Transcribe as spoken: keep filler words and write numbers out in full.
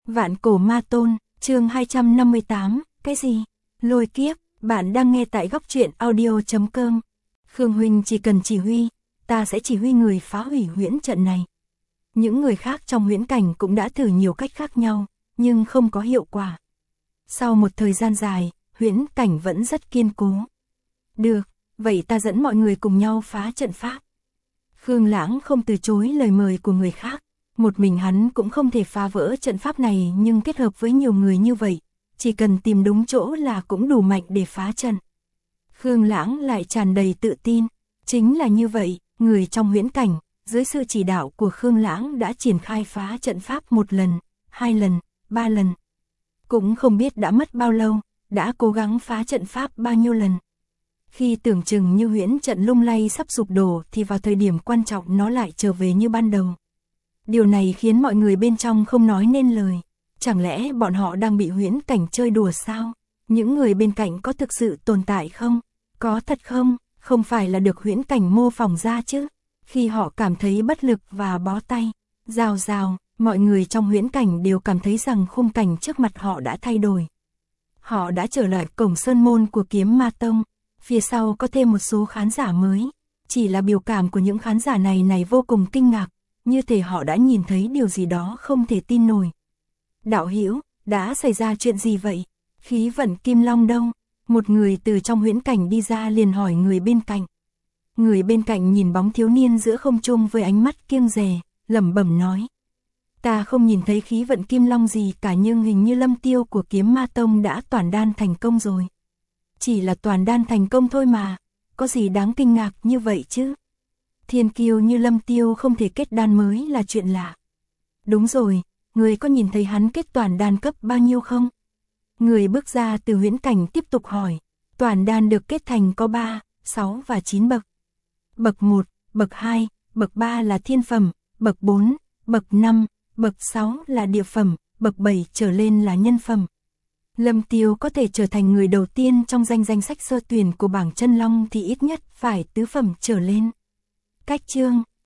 Vạn cổ ma tôn, chương hai trăm năm mươi tám, cái gì? Lôi kiếp, bạn đang nghe tại góc truyện audio chấm com. Khương huynh chỉ cần chỉ huy, ta sẽ chỉ huy người phá hủy huyễn trận này. Những người khác trong huyễn cảnh cũng đã thử nhiều cách khác nhau, nhưng không có hiệu quả. Sau một thời gian dài, huyễn cảnh vẫn rất kiên cố. Được, vậy ta dẫn mọi người cùng nhau phá trận pháp. Khương Lãng không từ chối lời mời của người khác. Một mình hắn cũng không thể phá vỡ trận pháp này, nhưng kết hợp với nhiều người như vậy, chỉ cần tìm đúng chỗ là cũng đủ mạnh để phá trận. Khương Lãng lại tràn đầy tự tin. Chính là như vậy, người trong huyễn cảnh, dưới sự chỉ đạo của Khương Lãng đã triển khai phá trận pháp một lần, hai lần, ba lần. Cũng không biết đã mất bao lâu, đã cố gắng phá trận pháp bao nhiêu lần. Khi tưởng chừng như huyễn trận lung lay sắp sụp đổ thì vào thời điểm quan trọng nó lại trở về như ban đầu. Điều này khiến mọi người bên trong không nói nên lời. Chẳng lẽ bọn họ đang bị huyễn cảnh chơi đùa sao? Những người bên cạnh có thực sự tồn tại không? Có thật không? Không phải là được huyễn cảnh mô phỏng ra chứ? Khi họ cảm thấy bất lực và bó tay, rào rào, mọi người trong huyễn cảnh đều cảm thấy rằng khung cảnh trước mặt họ đã thay đổi. Họ đã trở lại cổng sơn môn của Kiếm Ma Tông. Phía sau có thêm một số khán giả mới. Chỉ là biểu cảm của những khán giả này này vô cùng kinh ngạc, như thể họ đã nhìn thấy điều gì đó không thể tin nổi. Đạo hữu, đã xảy ra chuyện gì vậy? Khí vận Kim Long đâu? Một người từ trong huyễn cảnh đi ra liền hỏi người bên cạnh. Người bên cạnh nhìn bóng thiếu niên giữa không trung với ánh mắt kiêng dè, lẩm bẩm nói. Ta không nhìn thấy khí vận Kim Long gì cả, nhưng hình như Lâm Tiêu của Kiếm Ma Tông đã toàn đan thành công rồi. Chỉ là toàn đan thành công thôi mà, có gì đáng kinh ngạc như vậy chứ? Thiên kiêu như Lâm Tiêu không thể kết đan mới là chuyện lạ. Đúng rồi, người có nhìn thấy hắn kết toàn đan cấp bao nhiêu không? Người bước ra từ huyễn cảnh tiếp tục hỏi. Toàn đan được kết thành có ba, sáu và chín bậc. Bậc một, bậc hai, bậc ba là thiên phẩm, bậc bốn, bậc năm, bậc sáu là địa phẩm, bậc bảy trở lên là nhân phẩm. Lâm Tiêu có thể trở thành người đầu tiên trong danh danh sách sơ tuyển của bảng chân long thì ít nhất phải tứ phẩm trở lên. Cách chương,